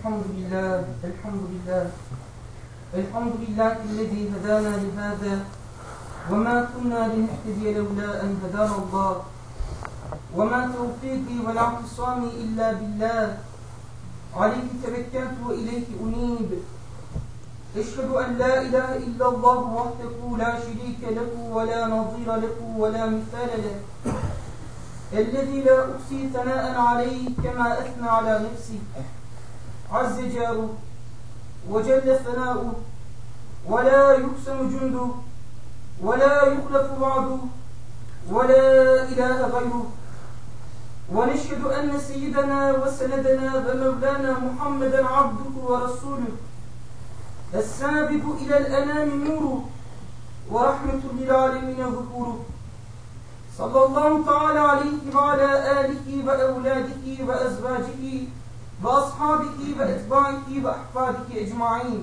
الذي هدانا لهذا وما كنا لنهتدي لولا أن هدانا الله وما توفيقي ولا اعتصامي إلا بالله عليه توكلت وإليه أنيب أشهد أن لا إله إلا الله وحده لا شريك له ولا نظير له ولا مثال له الذي لا أحصي ثناء عليه كما أثنى على نفسه عز جاره وجل ثناؤه ولا يقسم جنده ولا يخلف وعده ولا إله غيره ونشهد أن سيدنا وسندنا ومولانا محمدا عبده ورسوله السابق إلى الأنام نوره ورحمة للعالمين ظهوره صلى الله تعالى عليه وعلى آله وأولاده وأزواجه وأصحابه وأتباعه وأحفاده أجمعين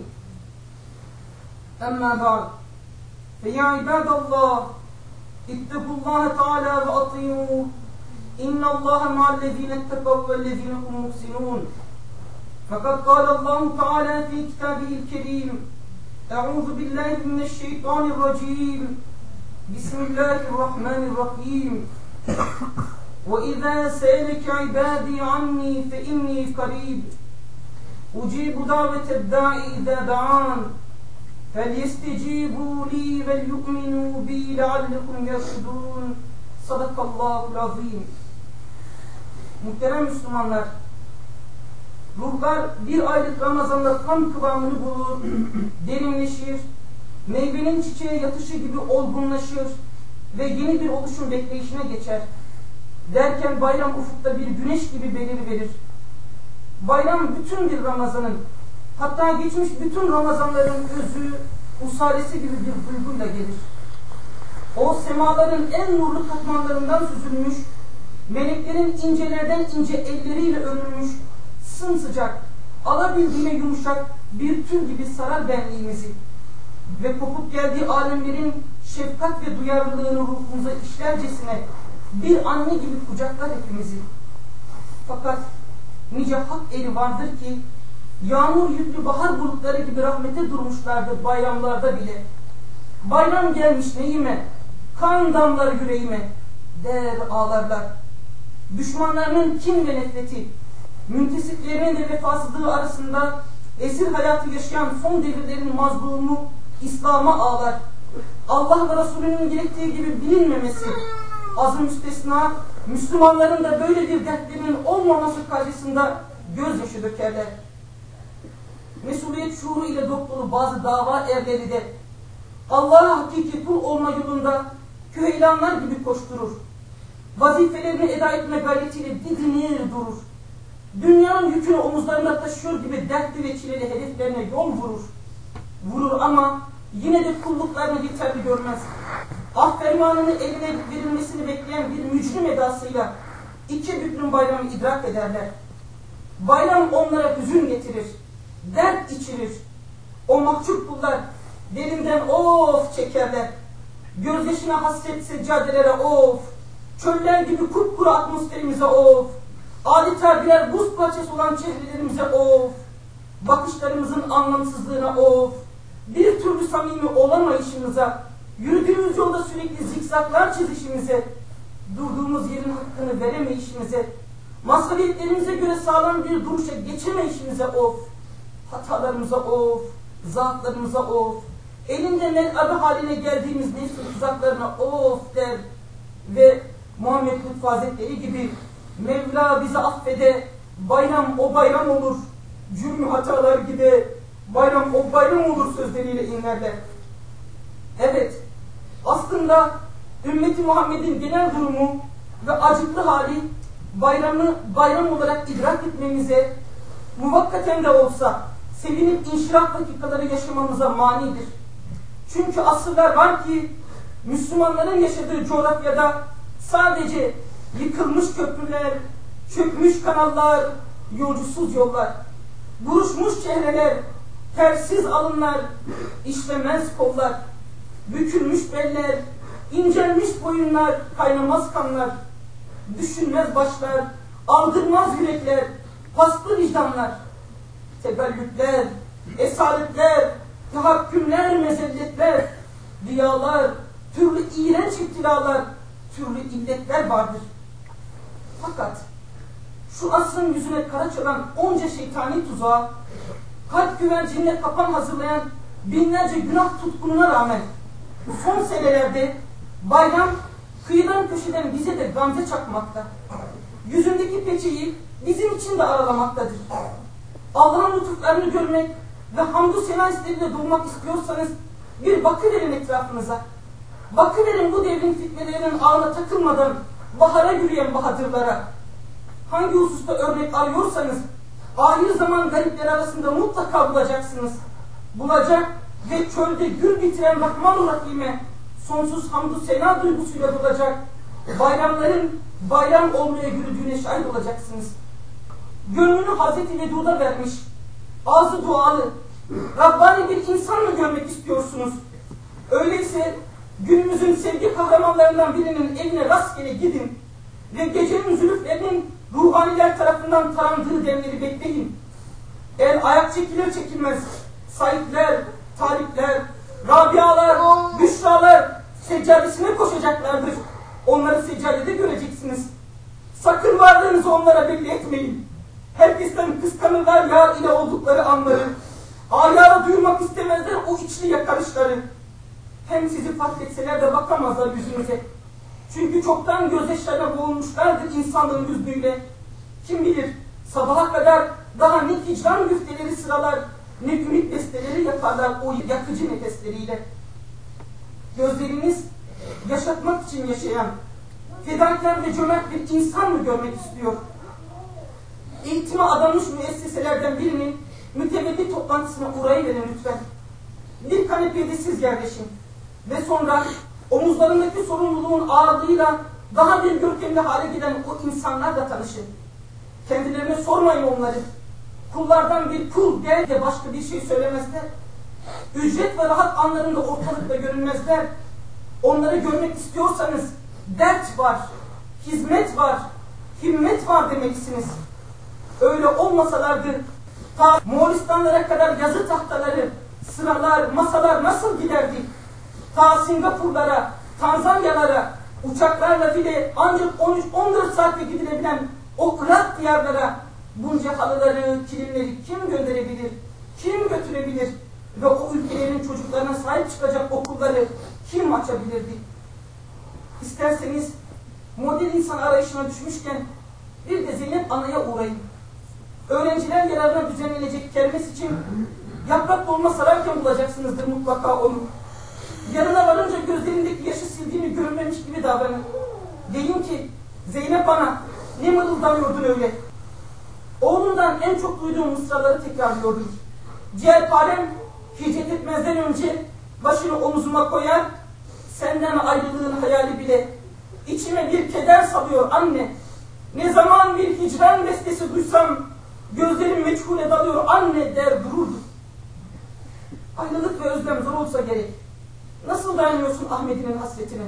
أما بعد فيا عباد الله اتقوا الله تعالى وأطيعوه إن الله مع الذين اتقوا والذين هم محسنون فقد قال الله تعالى في كتابه الكريم أعوذ بالله من الشيطان الرجيم بسم الله الرحمن الرحيم وإذا سألك عبادي عني فإني قريب أجيب دعوة الداعي إذا دعان فليستجيبوا لي وليؤمنوا بي لعلكم يرشدون Sadakallahul azim. Muhterem Müslümanlar, ruhlar bir aylık Ramazan'da tam kıvamını bulur, derinleşir, meyvenin çiçeğe yatışı gibi olgunlaşır ve yeni bir oluşum bekleyişine geçer. Derken bayram ufukta bir güneş gibi beliriverir. Bayram bütün bir Ramazan'ın, hatta geçmiş bütün Ramazanların özü, usalesi gibi bir duyguyla gelir. O semaların en nurlu katmanlarından süzülmüş, meleklerin incelerden ince elleriyle örülmüş, sımsıcak, alabildiğine yumuşak bir tül gibi sarar benliğimizi ve kopup geldiği alemlerin şefkat ve duyarlılığını ruhumuza işlercesine bir anne gibi kucaklar hepimizi. Fakat nice hak eri vardır ki yağmur yüklü bahar bulutları gibi rahmete durmuşlardır bayramlarda bile. Bayram gelmiş neyime, kan damlar yüreğime der ağlarlar. Düşmanlarının kin ve nefreti, müntesiplerinin de vefasızlığı arasında esir hayatı yaşayan son devirlerin mazlumu İslam'a ağlar. Allah ve Resulünün gerektiği gibi bilinmemesi, az-ı müstesna Müslümanların da böyle bir dertlerinin olmaması karşısında gözyaşı dökerler. Mesuliyet şuuru ile dolu bazı dava erleri de Allah'a hakiki kul olma yolunda köylanlar gibi koşturur. Vazifelerini eda etme gayretiyle didinir durur. Dünyanın yükünü omuzlarında taşıyor gibi dertli ve çileli hedeflerine yol vurur. Vurur ama yine de kulluklarını yeterli görmez. Ah fermanını eline verilmesini bekleyen bir mücrim edasıyla iki büklüm bayramı idrak ederler. Bayram onlara hüzün getirir, dert içirir. O mahcup kullar derinden of çekerler. Gözyaşına hasret seccadelere of. Çöller gibi kupkuru atmosferimize of. Adeta birer buz parçası olan çehrelerimize of. Bakışlarımızın anlamsızlığına of. Bir türlü samimi olamayışımıza, yürüdüğümüz yolda sürekli zikzaklar çizişimize, durduğumuz yerin hakkını veremeyişimize, mazhariyetlerimize göre sağlam bir duruşa geçemeyişimize of. Hatalarımıza of. Zaaflarımıza of. Elinde mel'abı haline geldiğimiz nefsin tuzaklarına of der ve Muhammed Lütfü Hazretleri gibi Mevla bizi affede, bayram o bayram olur, cürmü hatalar gibi bayram o bayram olur sözleriyle inlerler. Evet, aslında ümmeti Muhammed'in genel durumu ve acıklı hali bayramı bayram olarak idrak etmemize, muvakkaten de olsa sevinip inşirah dakikaları yaşamamıza manidir. Çünkü asırlar var ki Müslümanların yaşadığı coğrafyada sadece yıkılmış köprüler, çökmüş kanallar, yolcusuz yollar, buruşmuş çehreler, tersiz alınlar, işlemez kollar, bükülmüş beller, incelmiş boyunlar, kaynamaz kanlar, düşünmez başlar, aldırmaz yürekler, paslı vicdanlar, tegallütler, esaretler, tahakkümler, mezelletler, riyalar, türlü iğrenç iptilalar, türlü illetler vardır. Fakat şu asrın yüzüne kara çalan onca şeytani tuzağa, kalp güvercinine kapan hazırlayan binlerce günah tutkununa rağmen bu son senelerde bayram kıyıdan köşeden bize de gamze çakmakta. Yüzündeki peçeyi bizim için de aralamaktadır. Allah'ın lütuflarını görmek ve hamdü sena hisleriyle doğmak istiyorsanız bir bakıverin etrafınıza. Bakıverin bu devrin fitnelerinin ağına takılmadan bahara yürüyen bahadırlara. Hangi hususta örnek arıyorsanız ahir zaman garipleri arasında mutlaka bulacaksınız. Bulacak ve çölde gül bitiren Rahman-ı Rahim'e sonsuz hamdü sena duygusuyla bulacak, bayramların bayram olmaya yürüdüğüne şahit olacaksınız. Gönlünü Hazreti Vedud'a vermiş, ağzı dualı, Rabbani bir insan mı görmek istiyorsunuz? Öyleyse günümüzün sevgi kahramanlarından birinin evine rastgele gidin ve gecenin zülüflerinin ruhaniler tarafından tarandığı demleri bekleyin. El ayak çekilir çekilmez, Saidler, Tarikler, Rabialar, Büşralar seccadesine koşacaklardır. Onları seccadede göreceksiniz. Sakın varlığınızı onlara belli etmeyin. Herkesten kıskanırlar yar ile oldukları anları. Ayara duyurmak istemezler o içli yakarışları. Hem sizi fark etseler de bakamazlar yüzünüze. Çünkü çoktan gözyaşlarına boğulmuşlardır insanlığın hüznüyle. Kim bilir sabaha kadar daha ne hicran güfteleri sıralar, ne ümit besteleri yaparlar o yakıcı nefesleriyle. Gözleriniz yaşatmak için yaşayan, fedakar ve cömert bir insan mı görmek istiyor? Eğitime adanmış müesseselerden birinin mütevelli toplantısına uğrayıverin lütfen. Bir kanepede siz yerleşin ve sonra omuzlarındaki sorumluluğun ağırlığıyla daha bir görkemli hale giden o insanlarla tanışın. Kendilerine sormayın onları. Kullardan bir kul der de başka bir şey söylemezler. Ücret ve rahat anlarında ortalıkta görünmezler. Onları görmek istiyorsanız dert var, hizmet var, himmet var demelisiniz. Öyle olmasalardı ta Moğolistanlara kadar yazı tahtaları, sıralar, masalar nasıl giderdi? Ta Singapurlara, Tanzanyalara, uçaklarla bile ancak 13-14 saatte gidilebilen o Irak diyarlara bunca halıları, kilimleri kim gönderebilir, kim götürebilir ve o ülkelerin çocuklarına sahip çıkacak okulları kim açabilirdi? İsterseniz model insan arayışına düşmüşken bir de Zeynep Ana'ya uğrayın. Öğrenciler yararına düzenlenecek kermes için yaprak dolma sararken bulacaksınızdır mutlaka onu. Yanına varınca gözlerindeki yaşı sildiğini görmemiş gibi davranın. Deyin ki Zeynep Ana ne mırıldanıyordun öyle? Oğlundan en çok duyduğum mısraları tekrarlıyordum. Ciğerparem hicret etmezden önce başını omuzuma koyar, senden ayrılığın hayali bile içime bir keder salıyor anne. Ne zaman bir hicran bestesi duysam gözlerim meçhule dalıyor anne der dururdu. Ayrılık ve özlem zor olsa gerek. Nasıl dayanıyorsun Ahmet'inin hasretine?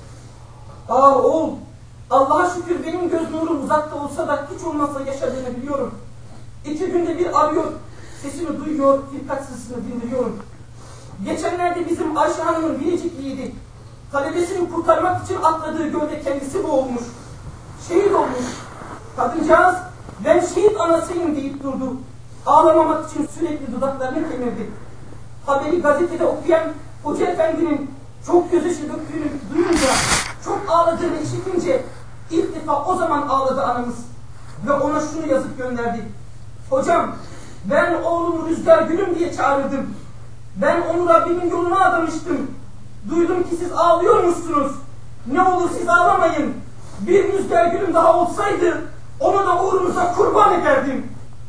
Oğul, Allah'a şükür benim göz nurum uzakta olsa da hiç olmazsa yaşadığını biliyorum. 2 günde bir arıyor, sesini duyuyor, birkaç sesini dinliyorum. Geçenlerde bizim Ayşe Hanım'ın biricik yiğidi, talebesini kurtarmak için atladığı gölde kendisi boğulmuş. Şehit olmuş. Kadıncağız, ben şehit anasıyım deyip durdu. Ağlamamak için sürekli dudaklarını kemirdi. Haberi gazetede okuyan Hoca Efendi'nin çok gözyaşı döktüğünü duyunca, çok ağladığını işitince ilk defa o zaman ağladı anamız. Ve ona şunu yazıp gönderdi. Hocam, ben oğlumu Rüzgar Gülüm diye çağırırdım. Ben onu Rabbimin yoluna adamıştım. Duydum ki siz ağlıyormuşsunuz. Ne olur siz ağlamayın. Bir Rüzgar Gülüm daha olsaydı onu da uğrunuza kurban ederdim.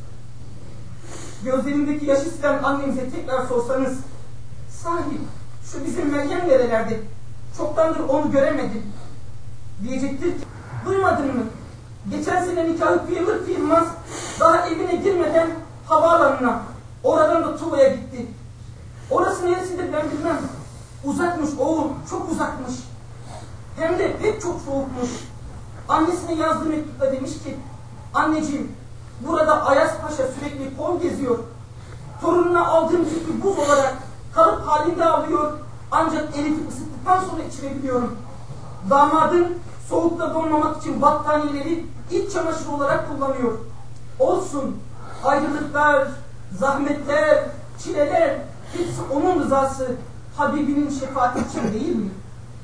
Gözlerindeki yaşı silen annemize tekrar sorsanız, sahi şu bizim Meryem nerelerde? Çoktandır onu göremedim. Diyecektir ki, duymadın mı? Geçen sene nikahı kıyılır kıyılmaz daha evine girmeden havaalanına, oradan da Tuva'ya gitti. Orası neresidir ben bilmem. Uzakmış oğul, çok uzakmış. Hem de pek çok soğukmuş. Annesine yazdığı mektupta demiş ki, anneciğim Burada Ayas Paşa sürekli kol geziyor. Torununa aldığım yükü buz olarak kalıp halinde alıyor. Ancak elini ısıttıktan sonra içirebiliyorum. Damadım soğukta donmamak için battaniyeleri iç çamaşırı olarak kullanıyor. Olsun, ayrılıklar, zahmetler, çileler hepsi onun rızası, Habibinin şefaati için değil mi?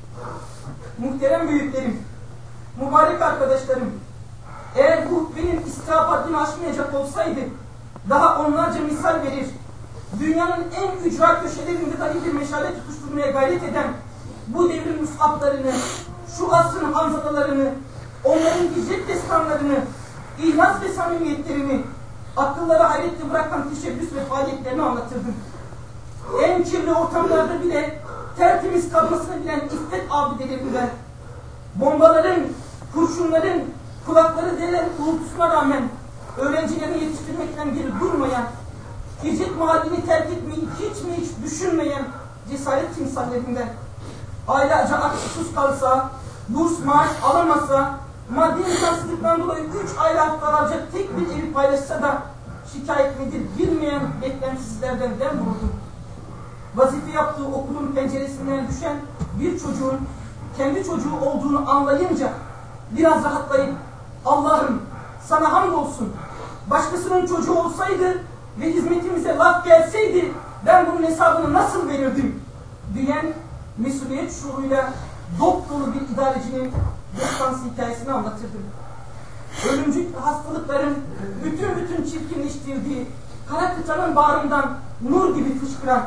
Muhterem büyüklerim, mübarek arkadaşlarım, eğer bu benim istihbaratımı aşmayacak olsaydı daha onlarca misal verir. Dünyanın en ücra köşelerinde dahi bir meşale tutuşturmaya gayret eden bu devrin mus'ablarını, şu asrın hanzadalarını, onların hicret destanlarını, ihlas ve samimiyetlerini, akıllara hayretle bırakan teşebbüs ve faaliyetlerini anlatırdım. En kirli ortamlarda bile tertemiz kalmasını bilen iffet abidelerinden, bombaların, kurşunların, kulakları delen uğultusuna rağmen öğrencilerini yetiştirmekten geri durmayan, hicret mahallini terk etmeyi hiç düşünmeyen cesaret timsallerinden, aylarca aç susuz kalsa, burs maaş alamasa, maddi imkansızlıktan dolayı 3 ayda haftalarca tek bir evi paylaşsa da şikayet nedir bilmeyen beklentisizlerden dem vurdum. Vazife yaptığı okulun penceresinden düşen bir çocuğun kendi çocuğu olduğunu anlayınca biraz rahatlayıp Allah'ım sana hamdolsun, başkasının çocuğu olsaydı ve hizmetimize laf gelseydi ben bunun hesabını nasıl verirdim diyen mesuliyet şuuruyla dop dolu bir idarecinin destansı hikayesini anlatırdım. Ölümcül hastalıkların bütün çirkinleştirdiği kara kıtanın bağrından nur gibi fışkıran,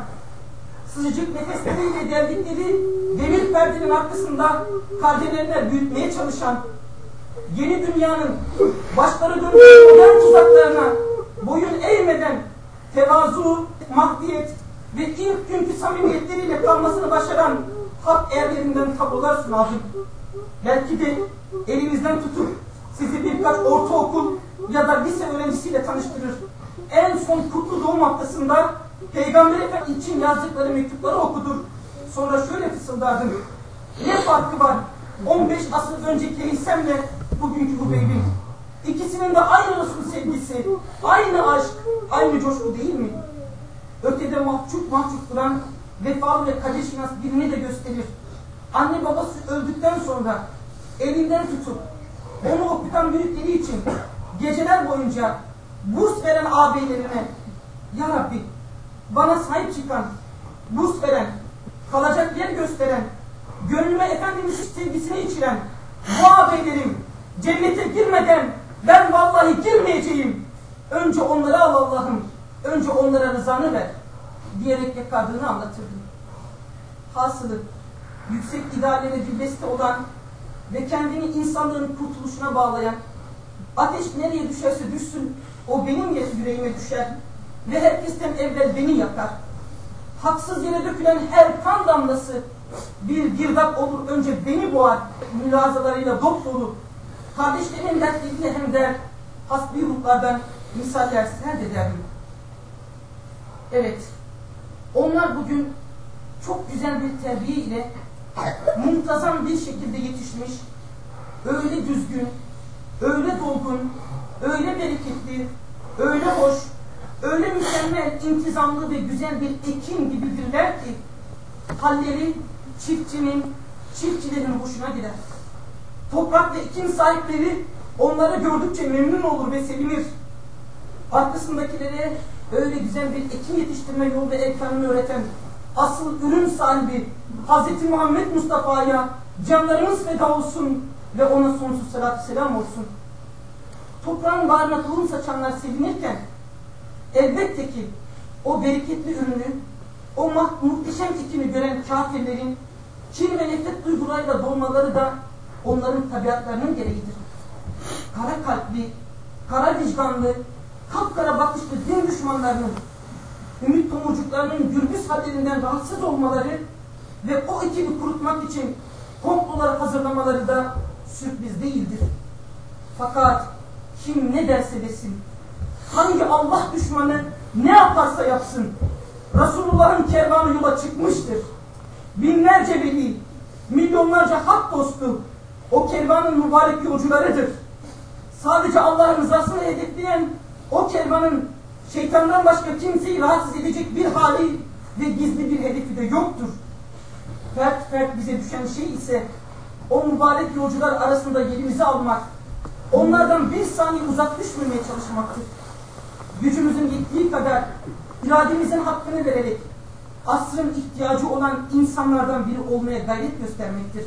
sıcacık nefesleriyle deldikleri demir perdenin arkasında kardelenler büyütmeye çalışan, yeni dünyanın başları dönmüş modern tuzaklarına boyun eğmeden tevazu, mahdiyet ve ilk günkü samimiyetleriyle kalmasını başaran hak erlerinden tablolar sunardım. Belki de elinizden tutup sizi birkaç ortaokul ya da lise öğrencisiyle tanıştırır. En son kutlu doğum haftasında Peygamber Efendimiz için yazdıkları mektupları okudur. Sonra şöyle fısıldardım. Ne farkı var 15 asır önceki Heysem'le bugünkü Hubeyb'in? İkisinin de aynı Resul sevgisi, aynı aşk, aynı coşku değil mi? Ötede mahcup duran vefalı ve kaderşinas birini de gösterir. Anne babası öldükten sonra elinden tutup onu okutan büyükleri için geceler boyunca burs veren ağabeylerine, Ya Rabbi bana sahip çıkan, burs veren, kalacak yer gösteren, gönlüme Efendimiz sevgisini içiren bu ağabeylerim cennete girmeden ben vallahi girmeyeceğim. Önce onları al Allah'ım, önce onlara rızanı ver diyerek yakardığını anlatırdım. Hasılı yüksek ideallere dilbeste olan ve kendini insanlığın kurtuluşuna bağlayan, ateş nereye düşerse düşsün o benim yüreğime düşer ve herkesten evvel beni yakar. Haksız yere dökülen her kan damlası bir girdap olur önce beni boğar mülazalarıyla dop dolu. Kardeşlerin dertleriyle hem der, hasbi ruhlardan misaller serdederdim. Evet, onlar bugün çok güzel bir terbiye ile muntazam bir şekilde yetişmiş, öyle düzgün, öyle dolgun, öyle bereketli, öyle hoş, öyle mükemmel, intizamlı ve güzel bir ekin gibidirler ki halleri çiftçilerin hoşuna gider. Toprak ve ekin sahipleri onları gördükçe memnun olur ve sevinir. Arkasındakilere öyle güzel bir ekin yetiştirme yolu ve erkanını öğreten asıl ürün sahibi Hz. Muhammed Mustafa'ya canlarımız feda olsun ve ona sonsuz salatü selam olsun. Toprağın bağrına tohum saçanlar sevinirken elbette ki o bereketli ürünü, o muhteşem ekini gören kafirlerin kin ve nefret duygularıyla dolmaları da onların tabiatlarının gereğidir. Kara kalpli, kara vicdanlı, kapkara bakışlı din düşmanlarının ümit tomurcuklarının gürbüz hallerinden rahatsız olmaları ve o ekini kurutmak için komploları hazırlamaları da sürpriz değildir. Fakat kim ne derse desin, hangi Allah düşmanı ne yaparsa yapsın, Resulullah'ın kervanı yola çıkmıştır. Binlerce veli, milyonlarca hak dostu o kervanın mübarek yolcularıdır. Sadece Allah'ın rızasını hedefleyen O kervanın şeytandan başka kimseyi rahatsız edecek bir hali ve gizli bir hedefi de yoktur. Fert fert bize düşen şey ise o mübarek yolcular arasında yerimizi almak, onlardan bir saniye uzak düşmemeye çalışmaktır. Gücümüzün yettiği kadar irademizin hakkını vererek asrın ihtiyacı olan insanlardan biri olmaya gayret göstermektir.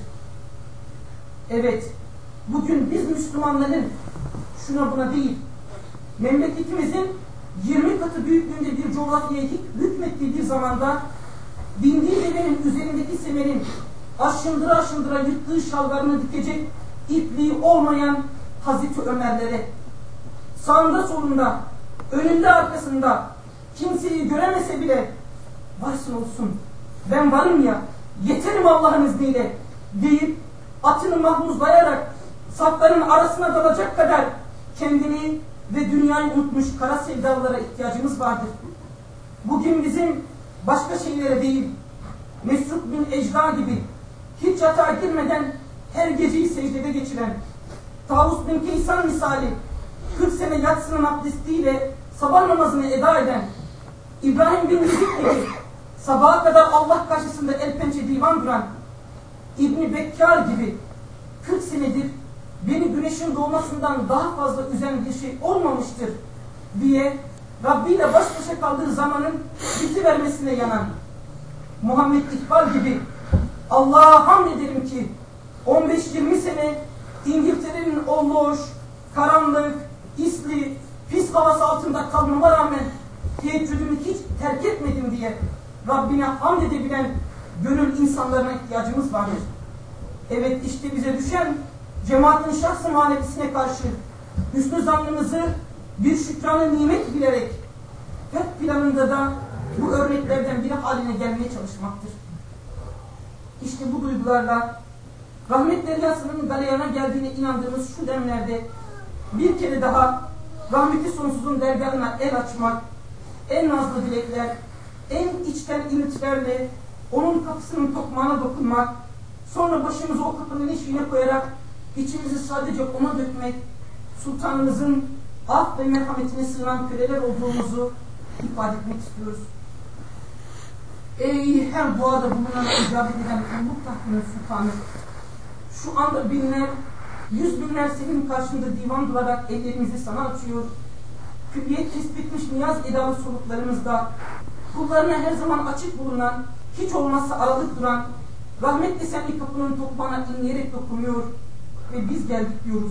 Evet, bugün biz Müslümanların şuna buna değil, memleketimizin 20 katı büyüklüğünde bir coğrafyaya hükmettiği bir zamanda bindiği devenin üzerindeki semerin aşındıra aşındıra yırttığı şalvarını dikecek ipliği olmayan Hazreti Ömerlere, sağında solunda, önünde arkasında kimseyi göremese bile varsın olsun, ben varım ya, yeterim Allah'ın izniyle deyip atını mahmuzlayarak safların arasına dalacak kadar kendini ve dünyayı unutmuş kara sevdalılara ihtiyacımız vardır. Bugün bizim başka şeylere değil, Mesruk bin Ecda gibi hiç yatağa girmeden her geceyi secdede geçiren, Tavus bin Kaysan misali 40 sene yatsının abdestiyle sabah namazını eda eden, İbrahim bin Müzik gibi sabaha kadar Allah karşısında el pençe divan duran, İbni Bekkar gibi 40 senedir beni güneşin doğmasından daha fazla üzen bir şey olmamıştır diye Rabbi ile baş başa kaldığı zamanın bitivermesine yanan Muhammed İkbal gibi Allah'a hamd ederim ki 15-20 sene İngiltere'nin o loş, karanlık, isli, pis havası altında kalmama rağmen teheccüdümü hiç terk etmedim diye Rabbine hamd edebilen gönül insanlarına ihtiyacımız vardır. Evet, işte bize düşen cemaatin şahs-ı maneviyesine karşı hüsnü zannımızı bir şükranı nimet bilerek feth planında da bu örneklerden biri haline gelmeye çalışmaktır. İşte bu duygularla rahmet deryasının galeyana geldiğine inandığımız şu demlerde bir kere daha rahmeti sonsuzun dergahına el açmak, en nazlı dilekler, en içten ümitlerle onun kapısının tokmağına dokunmak, sonra başımızı o kapının eşiğine koyarak içimizi sadece ona dökmek, sultanımızın af ve merhametine sığınan köleler olduğumuzu ifade etmek istiyoruz. Ey her duada bulunan icabet eden kulluk tahtının sultanı! Şu anda binler, yüz binler senin karşında divan durarak ellerimizi sana açıyor. Külliyet kesbetmiş niyaz edalı soluklarımızda, kullarına her zaman açık bulunan, hiç olmazsa aralık duran, rahmet desenli kapının tokmağına inleyerek dokunuyor ve biz geldik diyoruz.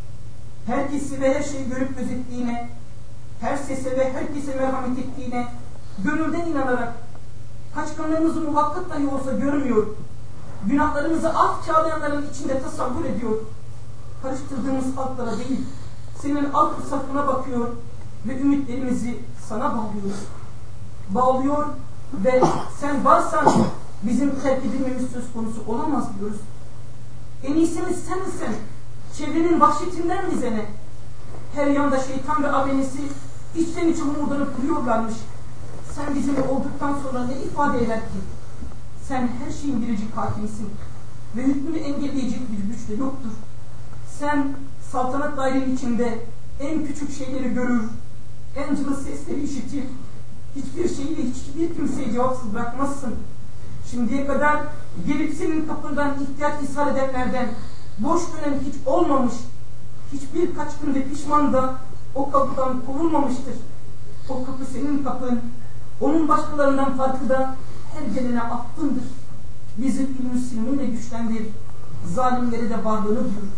Herkesi ve her şeyi görüp gözettiğine, her sese ve herkese merhamet ettiğine, gönülden inanarak, kaçkınlığımızı muhakkak dahi olsa görmüyor, günahlarımızı af çağlayanların içinde tasavvur ediyor, karıştırdığımız halklara değil, senin alt safına bakıyor ve ümitlerimizi sana bağlıyor. Bağlıyor ve sen varsan bizim terk edilmemiz söz konusu olamaz diyoruz. En iyisiniz sensin, çevrenin vahşetinden bize ne? Her yanda şeytan ve abenesi içten içe humurdanıp duruyorlarmış. Sen bizimle olduktan sonra ne ifade eder ki? Sen her şeyin biricik hakimisin ve hükmünü engelleyecek bir güç de yoktur. Sen saltanat dairenin içinde en küçük şeyleri görür, en cılız sesleri işitir, hiçbir şeyi ve hiçbir kimseyi cevapsız bırakmazsın. Şimdiye kadar gelip senin kapından ihtiyaç ishar edenlerden boş dönen hiç olmamış, hiçbir kaçkın ve pişman da o kapıdan kovulmamıştır. O kapı senin kapın, onun başkalarından farkı da her gelene affındır. Bizi ilmi silminle güçlendir, zalimlere de varlığını buyur.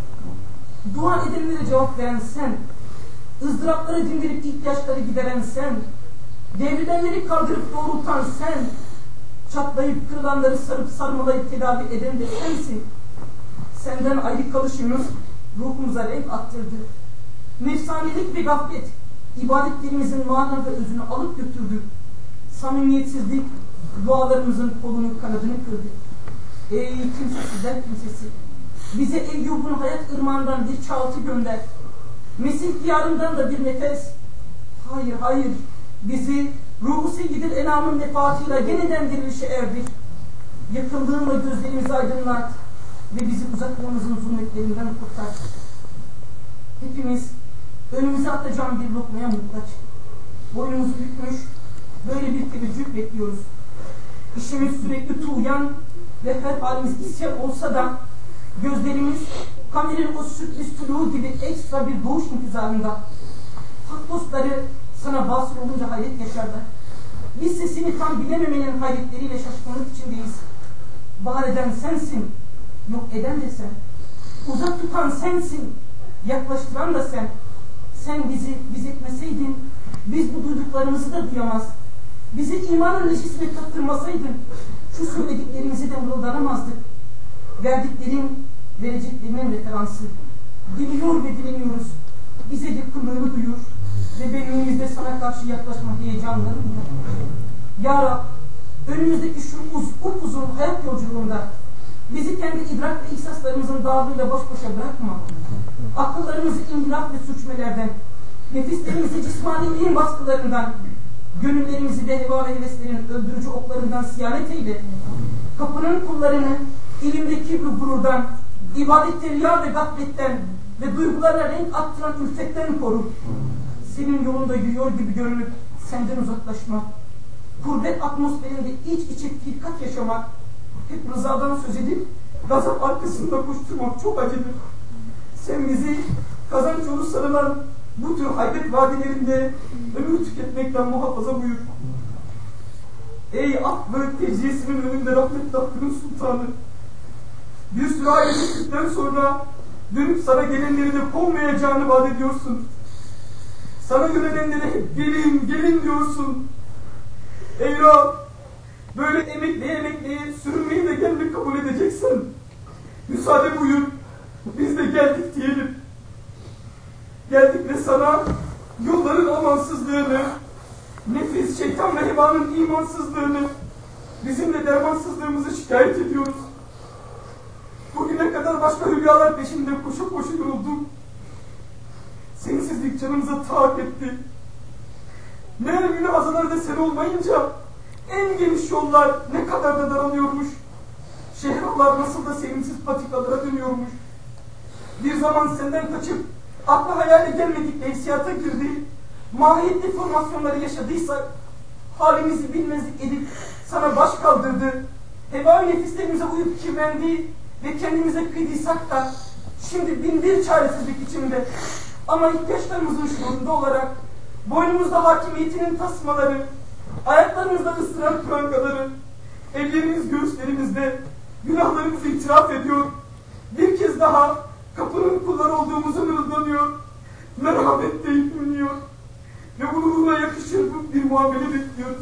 Dua edenlere cevap veren sen, ızdırapları dindirip ihtiyaçları gideren sen, devrilenleri kaldırıp doğrultan sen, çatlayıp kırılanları sarıp sarmalayıp tedavi eden de sensin. Senden ayrı kalışımız ruhumuza renk attırdı. Nefsanilik ve gaflet ibadetlerimizin mana ve özünü alıp götürdü. Samimiyetsizlik dualarımızın kolunu kanadını kırdı. Ey kimsesizler kimsesi! Bize Eyyub'un hayat ırmağından bir çaltı gönder. Mesih diyarından da bir nefes. Hayır, hayır. Bizi ruhu seyyidil enamın vefatıyla yeniden dirilişe erdir. Yakınlığınla gözlerimizi aydınlat ve bizi uzaklığımızın zulmetlerinden kurtar. Hepimiz önümüze atacağım bir lokmaya muhtaç. Boynumuzu bükmüş, böyle bir teveccüh bekliyoruz. İşimiz sürekli tuğyan ve her halimiz isyan olsa da gözlerimiz kameranın o sürpriz tuluğu gibi ekstra bir doğuş intizarında. Hak dostları sana vasıl olunca hayret yaşarlar. Biz sesini tam bilememenin hayretleriyle şaşkınlık içindeyiz. Var eden sensin, yok eden de sen. Uzak tutan sensin, yaklaştıran da sen. Sen biz etmeseydin, biz bu duyduklarımızı da duyamaz. Bizi imanın neşesine kaptırmasaydın, şu söylediklerimizi de mırıldanamazdık. Verdiklerin, vereceklerinin referansı. Diliyor ve dileniyoruz. Bize yakınlığını duyur ve benliğimizde sana karşı yaklaşma heyecanları duyur. Ya Rab, önümüzdeki şu upuzun hayat yolculuğunda bizi kendi idrak ve ihsaslarımızın dağılığıyla baş başa bırakma. Akıllarımızı inhiraf ve sürçmelerden, nefislerimizi cismaniliğin baskılarından, gönüllerimizi de heva ve heveslerin öldürücü oklarından siyaret eyle. Kapının kullarını ilimde kibri gururdan, ibadette riya ve gafletten ve duygularla renk attıran ülfetten koru. Senin yolunda yürüyor gibi görünüp senden uzaklaşma. Kurbet atmosferinde iç içe firkat yaşamak, hep rızadan söz edip gazap arkasında koşturmak çok acıdır. Sen bizi kazanç yolu sarılan bu tür haybet vadilerinde ömür tüketmekten muhafaza buyur. Ey Akbök tecrübesinin önünde rahmetli Hakkı'nın sultanı, bir süre ayrılıktan sonra dönüp sana gelenleri de kovmayacağını vaat ediyorsun. Sana yönelenlere hep gelin, gelin diyorsun. Ey Rab, böyle emekleye sürünmeyi de gelmek kabul edeceksin. Müsaade buyur, biz de geldik diyelim. Geldik ve sana yolların amansızlığını, nefis, şeytan ve hevanın imansızlığını, bizim de dermansızlığımızı şikayet ediyoruz. Bugüne kadar başka hülyalar peşinde koşu koşu yorulduk. Sensizlik canımıza taak etti. Meğer mülahazalarda sen olmayınca en geniş yollar ne kadar da daralıyormuş. Şehirler nasıl da sevimsiz patikalara dönüyormuş. Bir zaman senden kaçıp akla hayale gelmedik hissiyata girdi. Mahiyetli formasyonları yaşadıysak halimizi bilmezlik edip sana baş kaldırdı. Heva-i nefislerimize uyup kirlendi ve kendimize kıydıysak da şimdi bin bir çaresizlik içinde ama ihtiyaçlarımızın şuurunda olarak boynumuzda hakimiyetinin tasmaları, ayaklarımızda ıstıran prangaları, ellerimiz göğüslerimizde günahlarımızı itiraf ediyor. Bir kez daha kapının kulları olduğumuzu mırıldanıyor. Merhamet deyip ünlüyor. Ve bununla yakışır bir muamele bekliyoruz.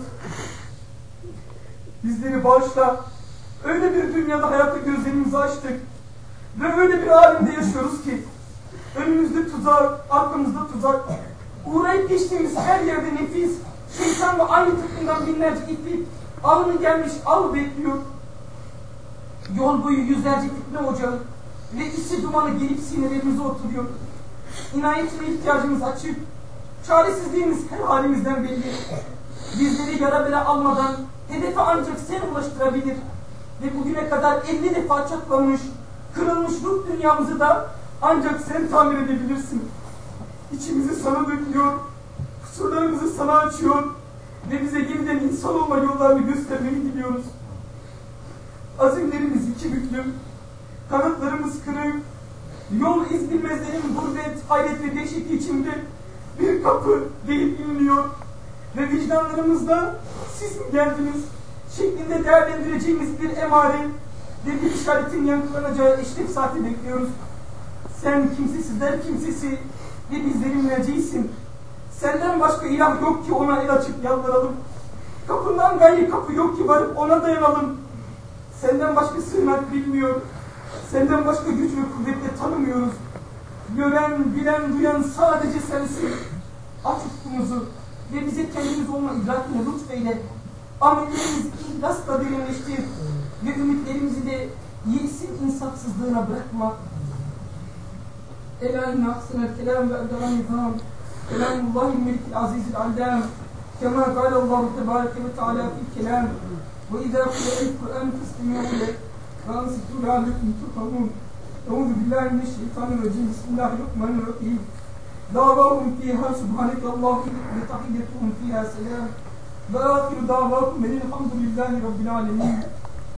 Bizleri bağışla. Öyle bir dünyada hayatta gözlerimizi açtık. Ve öyle bir alemde yaşıyoruz ki önümüzde tuzak, arkamızda tuzak. Uğrayıp geçtiğimiz her yerde nefis, şeytan ve aynı takımdan binlerce iplik alını gelmiş av bekliyor. Yol boyu yüzlerce fitne ocağı ve isi dumanı gelip sinirlerimize oturuyor. İnayetine ihtiyacımız açık. Çaresizliğimiz her halimizden belli. Bizleri yara bela almadan hedefe ancak sen ulaştırabilir. Ve bugüne kadar 50 defa çatlamış, kırılmış ruh dünyamızı da ancak sen tamir edebilirsin. İçimizi sana döküyor, kusurlarımızı sana açıyor ve bize yeniden insan olma yollarını göstermeyi diliyoruz. Azimlerimiz iki büklüm, kanatlarımız kırık, yol iz bilmezlerin gurbet, hayret ve dehşeti içinde bir kapı deyip inliyor ve vicdanlarımızda siz mi geldiniz şeklinde değerlendireceğimiz bir emare ve bir işaretin yankılanacağı eşref saati bekliyoruz. Sen kimsesizler kimsesi ve bizlerin mürecisin. Senden başka ilah yok ki ona el açıp yalvaralım. Kapından gayri kapı yok ki varıp ona dayanalım. Senden başka sığınak bilmiyor. Senden başka güç ve kuvvetle tanımıyoruz. Gören, bilen, duyan sadece sensin. Aç ufkumuzu ve bize kendimiz olma idrakine lütfeyle. Amellerimizi ihlasla derinleştir ve ümitlerimizi de yesin insafsızlığına bırakma. Ela inne ahsenel kelam ve edelen nizam. Kelamullahil melikil azizil allam. Kema kâlallahu tebâreke ve teâlâ fil kelam. Ve izâ kûle'il Kur'an festemî'û lek. Ve ansitû lâlekum turhamûn. Euzu billahi mineşşeytanirracim. Bismillahirrahmanirrahim. دعواهم فيها سبحانك اللهم وتحيتهم فيها سلام وآخر دعواهم الحمد لله رب العالمين